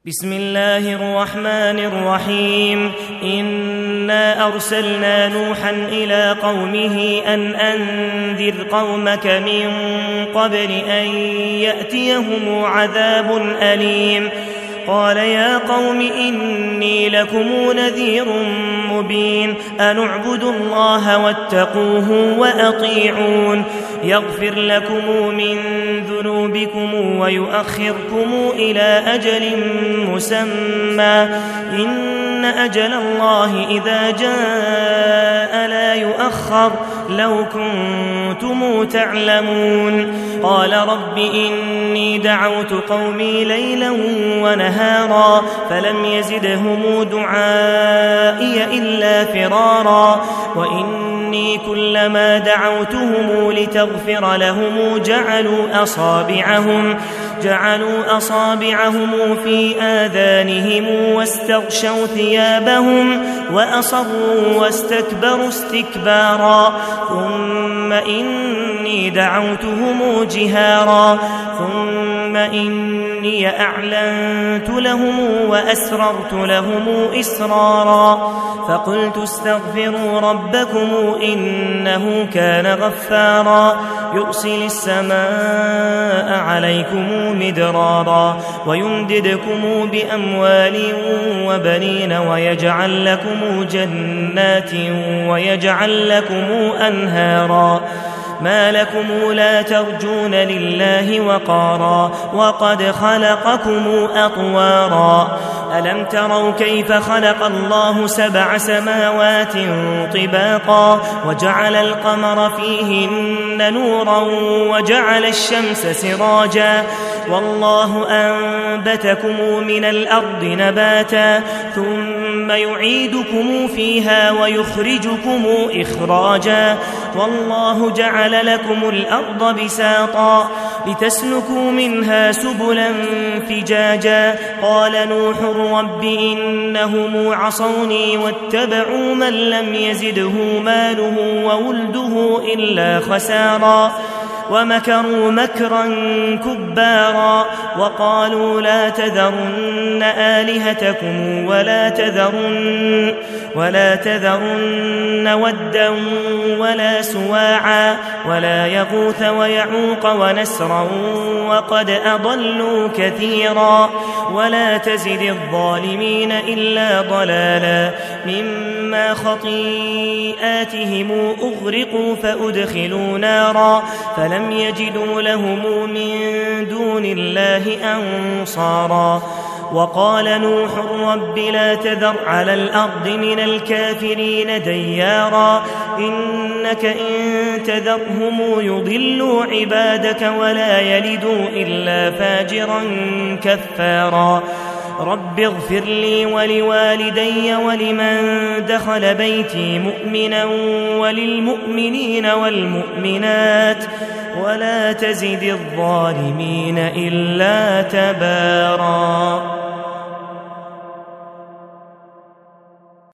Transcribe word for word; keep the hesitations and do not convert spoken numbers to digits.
بسم الله الرحمن الرحيم إنا أرسلنا نوحا إلى قومه أن أنذر قومك من قبل أن يأتيهم عذاب أليم قال يا قوم إني لكم نذير مبين أن اعبدوا الله واتقوه وأطيعون يغفر لكم من ذنوبكم ويؤخركم إلى أجل مسمى إن أجل الله إذا جاء لا يؤخر لو كنتم تعلمون قال رب إني دعوت قومي ليلا ونهارا فلم يزدهم دعائي إلا فرارا وإني كلما دعوتهم لتغفر لهم جعلوا أصابعهم جعلوا أصابعهم في آذانهم واستغشوا ثيابهم وأصروا واستكبروا استكبارا ثم إني دعوتهم جهارا ثم إني أعلنت لهم وأسررت لهم إسرارا فقلت استغفروا ربكم إنه كان غفارا يرسل السماء عليكم مدرارا ويمددكم بأموال وبنين ويجعل لكم جنات ويجعل لكم أنهارا ما لكم لا ترجون لله وقارا وقد خلقكم أطوارا ألم تروا كيف خلق الله سبع سماوات طباقا وجعل القمر فيهن نورا وجعل الشمس سراجا والله أنبتكم من الأرض نباتا ثم يعيدكم فيها ويخرجكم إخراجا والله جعل لكم الأرض بساطا لتسلكوا منها سبلا فجاجا قال نوح رب إنهم عصوني واتبعوا من لم يزده ماله وولده إلا خسارا ومكروا مكرا كبارا وقالوا لا تذرن آلهتكم ولا تذرن ولا تذرن ودا ولا سواعا ولا يغوث ويعوق ونسرا وقد أضلوا كثيرا ولا تزد الظالمين إلا ضلالا مما خطيئاتهم أغرقوا فأدخلوا نارا فلم يجدوا لهم من دون الله أنصارا وقال نوح رب لا تذر على الأرض من الكافرين ديارا إنك إن تذرهم يضلوا عبادك ولا يلدوا إلا فاجرا كفارا رب اغفر لي ولوالدي ولمن دخل بيتي مؤمنا وللمؤمنين والمؤمنات ولا تزد الظالمين إلا تبارا.